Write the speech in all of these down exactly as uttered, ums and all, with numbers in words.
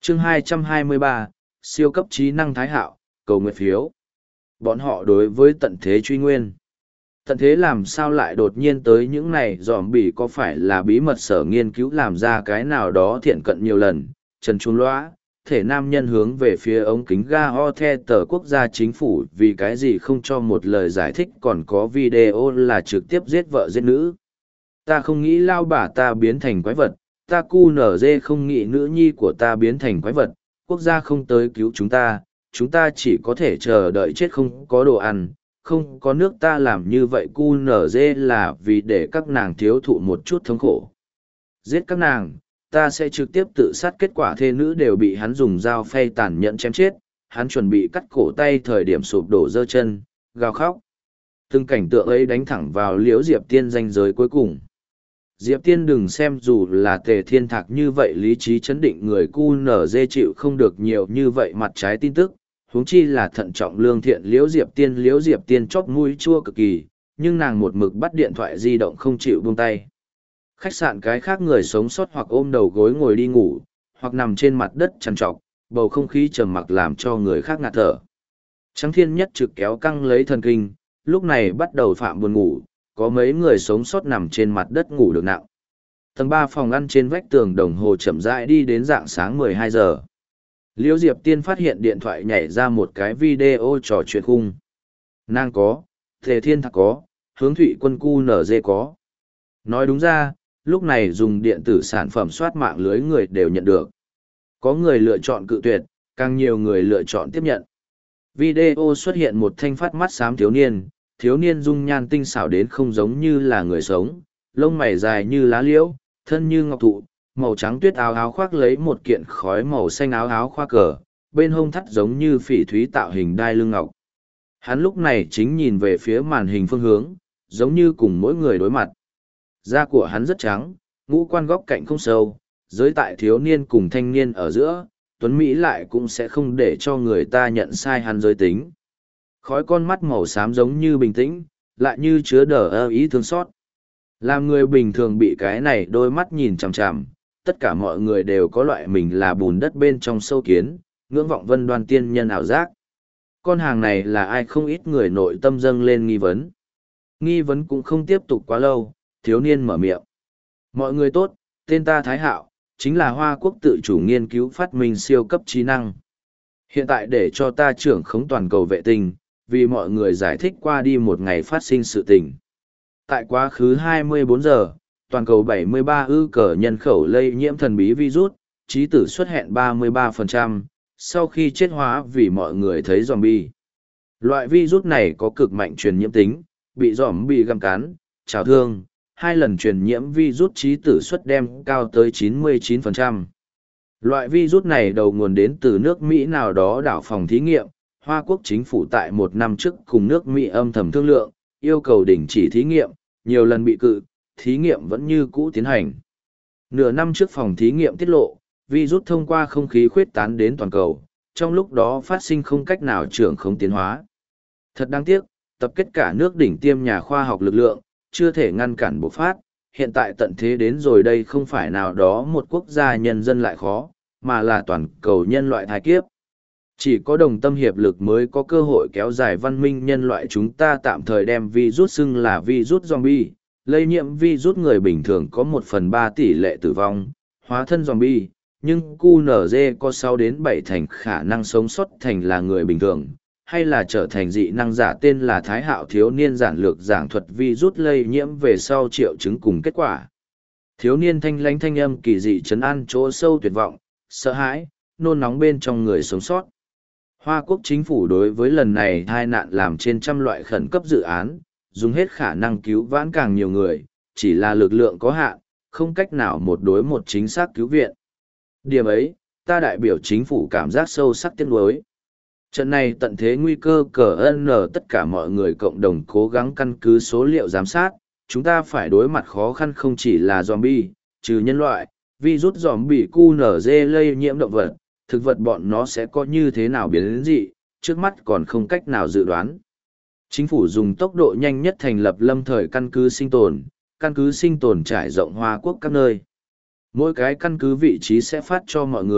chương hai trăm hai mươi ba, siêu cấp trí năng thái hạo, cầu nguyện phiếu. Bọn họ đối với tận thế truy nguyên. Tận thế làm sao lại đột nhiên tới những này dòm bỉ có phải là bí mật sở nghiên cứu làm ra cái nào đó thiện cận nhiều lần. Trần Trung Loa, thể nam nhân hướng về phía ống kính ga ho the tờ quốc gia chính phủ vì cái gì không cho một lời giải thích còn có video là trực tiếp giết vợ giết nữ. Ta không nghĩ lao bà ta biến thành quái vật, ta cu nở dê không nghĩ nữ nhi của ta biến thành quái vật, quốc gia không tới cứu chúng ta, chúng ta chỉ có thể chờ đợi chết không có đồ ăn, không có nước ta làm như vậy cu nở dê là vì để các nàng thiếu thụ một chút thống khổ. Giết các nàng, ta sẽ trực tiếp tự sát kết quả thê nữ đều bị hắn dùng dao phay tàn nhẫn chém chết, hắn chuẩn bị cắt cổ tay thời điểm sụp đổ giơ chân, gào khóc. Từng cảnh tượng ấy đánh thẳng vào liễu Diệp Tiên ranh giới cuối cùng. Diệp Tiên đừng xem dù là tề thiên thạc như vậy lý trí chấn định người cu nở dê chịu không được nhiều như vậy mặt trái tin tức, huống chi là thận trọng lương thiện liễu Diệp Tiên liễu Diệp Tiên chóp mũi chua cực kỳ, nhưng nàng một mực bắt điện thoại di động không chịu buông tay. Khách sạn cái khác người sống sót hoặc ôm đầu gối ngồi đi ngủ, hoặc nằm trên mặt đất trằn trọc, bầu không khí trầm mặc làm cho người khác ngạt thở. Trắng thiên nhất trực kéo căng lấy thần kinh, lúc này bắt đầu phạm buồn ngủ, có mấy người sống sót nằm trên mặt đất ngủ được nặng. Tầng ba phòng ăn trên vách tường đồng hồ chậm rãi đi đến dạng sáng mười hai giờ. Liễu Diệp Tiên phát hiện điện thoại nhảy ra một cái video trò chuyện khung. Nàng có, Thề Thiên Thạc có, Hướng Thụy Quân cu nở dê có. Nói đúng ra, lúc này dùng điện tử sản phẩm soát mạng lưới người đều nhận được. Có người lựa chọn cự tuyệt, càng nhiều người lựa chọn tiếp nhận. Video xuất hiện một thanh phát mắt xám thiếu niên, thiếu niên dung nhan tinh xảo đến không giống như là người sống, lông mày dài như lá liễu, thân như ngọc thụ, màu trắng tuyết áo áo khoác lấy một kiện khói màu xanh áo áo khoác cờ, bên hông thắt giống như phỉ thúy tạo hình đai lưng ngọc. Hắn lúc này chính nhìn về phía màn hình phương hướng, giống như cùng mỗi người đối mặt. Da của hắn rất trắng, ngũ quan góc cạnh không sâu, giới tại thiếu niên cùng thanh niên ở giữa, Tuấn Mỹ lại cũng sẽ không để cho người ta nhận sai hắn giới tính. Khói con mắt màu xám giống như bình tĩnh, lại như chứa đờ ơ ý thương xót. Làm người bình thường bị cái này đôi mắt nhìn chằm chằm, tất cả mọi người đều có loại mình là bùn đất bên trong sâu kiến, ngưỡng vọng vân đoan tiên nhân ảo giác. Con hàng này là ai không ít người nội tâm dâng lên nghi vấn. Nghi vấn cũng không tiếp tục quá lâu, thiếu niên mở miệng. Mọi người tốt, tên ta Thái Hạo, chính là Hoa Quốc tự chủ nghiên cứu phát minh siêu cấp trí năng. Hiện tại để cho ta trưởng khống toàn cầu vệ tinh, vì mọi người giải thích qua đi một ngày phát sinh sự tình. Tại quá khứ hai mươi bốn giờ, toàn cầu bảy mươi ba ư cờ nhân khẩu lây nhiễm thần bí virus, trí tử xuất hiện ba mươi ba phần trăm, sau khi chết hóa vì mọi người thấy zombie. Loại virus này có cực mạnh truyền nhiễm tính, bị zombie găm cắn, trào thương, hai lần truyền nhiễm virus trí tử suất đem cao tới chín mươi chín phần trăm. Loại virus này đầu nguồn đến từ nước Mỹ nào đó đảo phòng thí nghiệm, Hoa Quốc chính phủ tại một năm trước cùng nước Mỹ âm thầm thương lượng, yêu cầu đình chỉ thí nghiệm, nhiều lần bị cự, thí nghiệm vẫn như cũ tiến hành. Nửa năm trước phòng thí nghiệm tiết lộ, virus thông qua không khí khuyết tán đến toàn cầu, trong lúc đó phát sinh không cách nào trưởng không tiến hóa. Thật đáng tiếc, tập kết cả nước đỉnh tiêm nhà khoa học lực lượng, chưa thể ngăn cản bộc phát, hiện tại tận thế đến rồi đây không phải nào đó một quốc gia nhân dân lại khó, mà là toàn cầu nhân loại thai kiếp. Chỉ có đồng tâm hiệp lực mới có cơ hội kéo dài văn minh nhân loại chúng ta tạm thời đem virus xưng là virus zombie, lây nhiễm virus người bình thường có một phần ba tỷ lệ tử vong, hóa thân zombie, nhưng cu nở dê có sáu đến bảy thành khả năng sống sót thành là người bình thường, hay là trở thành dị năng giả tên là Thái Hạo thiếu niên giản lược giảng thuật virus lây nhiễm về sau triệu chứng cùng kết quả. Thiếu niên thanh lãnh thanh âm kỳ dị trấn an chỗ sâu tuyệt vọng, sợ hãi, nôn nóng bên trong người sống sót. Hoa Quốc chính phủ đối với lần này tai nạn làm trên trăm loại khẩn cấp dự án, dùng hết khả năng cứu vãn càng nhiều người, chỉ là lực lượng có hạn, không cách nào một đối một chính xác cứu viện. Điểm ấy, ta đại biểu chính phủ cảm giác sâu sắc tiếc nuối. Trận này tận thế nguy cơ cờ ân nở tất cả mọi người cộng đồng cố gắng căn cứ số liệu giám sát, chúng ta phải đối mặt khó khăn không chỉ là zombie, trừ nhân loại, virus zombie cu nở dê lây nhiễm động vật, thực vật bọn nó sẽ có như thế nào biến đến dị, trước mắt còn không cách nào dự đoán. Chính phủ dùng tốc độ nhanh nhất thành lập lâm thời căn cứ sinh tồn, căn cứ sinh tồn trải rộng Hoa Quốc các nơi. Mỗi cái căn cứ vị trí sẽ phát cho mọi người,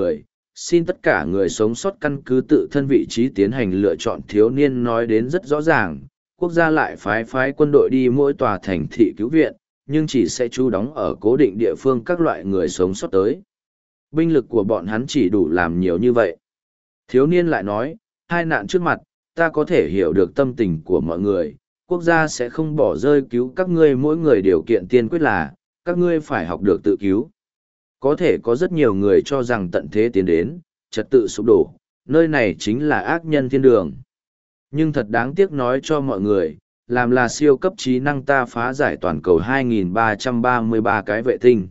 xin tất cả người sống sót căn cứ tự thân vị trí tiến hành lựa chọn. Thiếu niên nói đến rất rõ ràng, quốc gia lại phái phái quân đội đi mỗi tòa thành thị cứu viện, nhưng chỉ sẽ trú đóng ở cố định địa phương các loại người sống sót tới. Binh lực của bọn hắn chỉ đủ làm nhiều như vậy. Thiếu niên lại nói, hai nạn trước mặt, ta có thể hiểu được tâm tình của mọi người, quốc gia sẽ không bỏ rơi cứu các ngươi, mỗi người điều kiện tiên quyết là, các ngươi phải học được tự cứu. Có thể có rất nhiều người cho rằng tận thế tiến đến, trật tự sụp đổ, nơi này chính là ác nhân thiên đường. Nhưng thật đáng tiếc nói cho mọi người, làm là siêu cấp trí năng ta phá giải toàn cầu hai nghìn ba trăm ba mươi ba cái vệ tinh.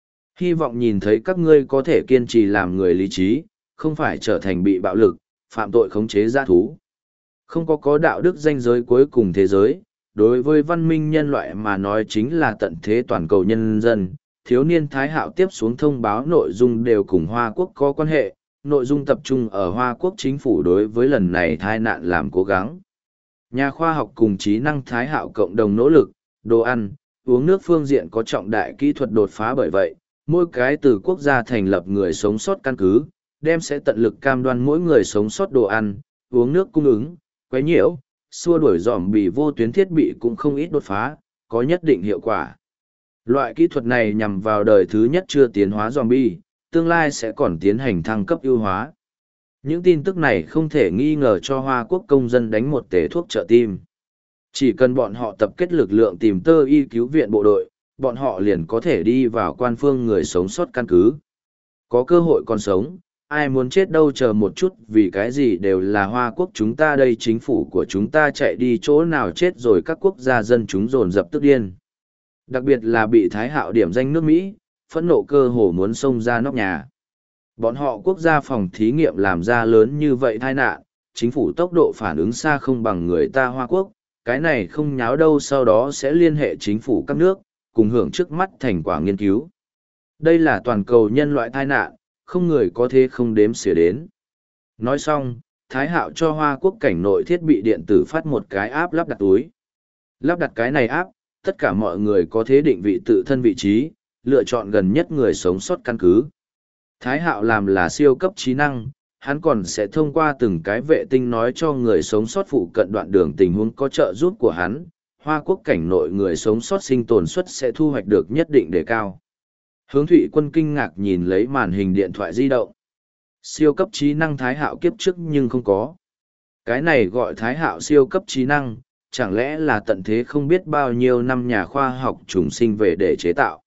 Hy vọng nhìn thấy các ngươi có thể kiên trì làm người lý trí, không phải trở thành bị bạo lực, phạm tội khống chế dã thú. Không có có đạo đức ranh giới cuối cùng thế giới, đối với văn minh nhân loại mà nói chính là tận thế toàn cầu nhân dân. Thiếu niên Thái Hạo tiếp xuống thông báo nội dung đều cùng Hoa Quốc có quan hệ, nội dung tập trung ở Hoa Quốc chính phủ đối với lần này tai nạn làm cố gắng. Nhà khoa học cùng trí năng Thái Hạo cộng đồng nỗ lực, đồ ăn, uống nước phương diện có trọng đại kỹ thuật đột phá, bởi vậy, mỗi cái từ quốc gia thành lập người sống sót căn cứ, đem sẽ tận lực cam đoan mỗi người sống sót đồ ăn, uống nước cung ứng, quấy nhiễu, xua đuổi dòm bị vô tuyến thiết bị cũng không ít đột phá, có nhất định hiệu quả. Loại kỹ thuật này nhằm vào đời thứ nhất chưa tiến hóa zombie, tương lai sẽ còn tiến hành thăng cấp ưu hóa. Những tin tức này không thể nghi ngờ cho Hoa Quốc công dân đánh một tể thuốc trợ tim. Chỉ cần bọn họ tập kết lực lượng tìm tơ y cứu viện bộ đội, bọn họ liền có thể đi vào quan phương người sống sót căn cứ. Có cơ hội còn sống, ai muốn chết đâu, chờ một chút, vì cái gì đều là Hoa Quốc chúng ta đây, chính phủ của chúng ta chạy đi chỗ nào chết rồi các quốc gia dân chúng dồn dập tức điên. Đặc biệt là bị Thái Hạo điểm danh nước Mỹ, phẫn nộ cơ hồ muốn xông ra nóc nhà. Bọn họ quốc gia phòng thí nghiệm làm ra lớn như vậy tai nạn, chính phủ tốc độ phản ứng xa không bằng người ta Hoa Quốc, cái này không nháo đâu, sau đó sẽ liên hệ chính phủ các nước, cùng hưởng trước mắt thành quả nghiên cứu. Đây là toàn cầu nhân loại tai nạn, không người có thể không đếm xỉa đến. Nói xong, Thái Hạo cho Hoa Quốc cảnh nội thiết bị điện tử phát một cái áp lắp đặt túi. Lắp đặt cái này áp, tất cả mọi người có thể định vị tự thân vị trí, lựa chọn gần nhất người sống sót căn cứ. Thái Hạo làm là siêu cấp trí năng, hắn còn sẽ thông qua từng cái vệ tinh nói cho người sống sót phụ cận đoạn đường tình huống có trợ giúp của hắn. Hoa Quốc cảnh nội người sống sót sinh tồn suất sẽ thu hoạch được nhất định đề cao. Hướng Thụy Quân kinh ngạc nhìn lấy màn hình điện thoại di động. Siêu cấp trí năng Thái Hạo kiếp trước nhưng không có. Cái này gọi Thái Hạo siêu cấp trí năng, chẳng lẽ là tận thế không biết bao nhiêu năm nhà khoa học trùng sinh về để chế tạo.